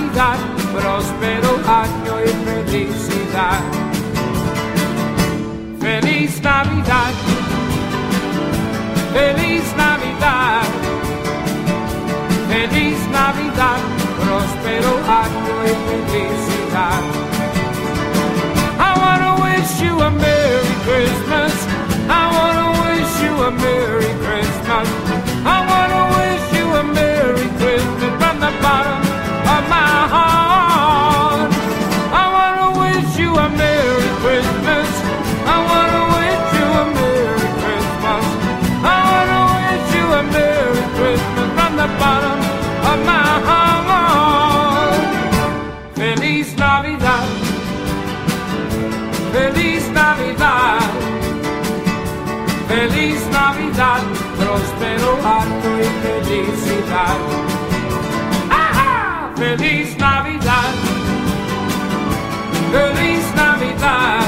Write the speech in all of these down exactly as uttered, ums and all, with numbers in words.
Navidad, próspero año y felicidad. Feliz Navidad, feliz Navidad, feliz Navidad, próspero año y felicidad. I wanna wish you a Merry Christmas. I wanna wish you a Merry Christmas. I wanna wish you a Merry Christmas from the bottom of my heart. I wanna wish you a Merry Christmas. I wanna wish you a Merry Christmas. I wanna wish you a Merry Christmas from the bottom of my heart. Feliz Navidad, feliz Navidad, feliz Navidad, próspero año y felicidad. ¡Ajá! Feliz Navidad, feliz Navidad,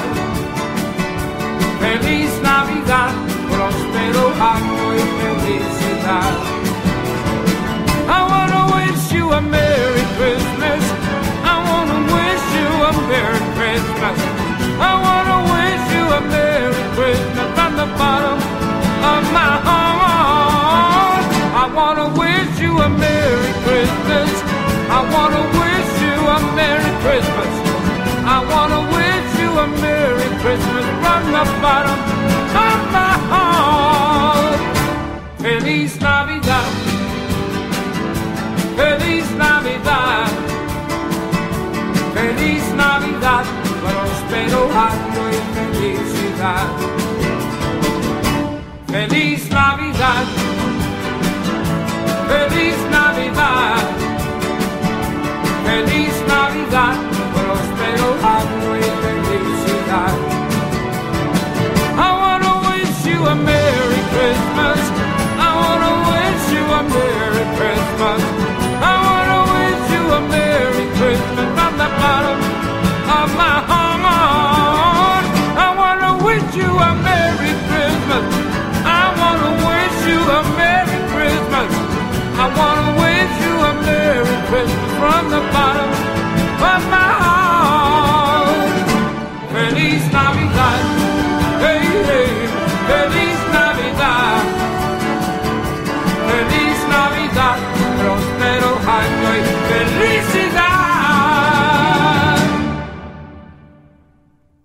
feliz Navidad, próspero año y felicidad. I wanna wish you a Merry Christmas. I wanna wish you a Merry Christmas. I wanna wish you a Merry Christmas from the bottom of my heart. I wanna wish you a Merry Christmas. I wanna wish you a Merry Christmas. I wanna wish you a Merry Christmas from the bottom of my heart. Feliz Navidad, feliz Navidad, feliz Navidad, próspero año y felicidad. Feliz Navidad,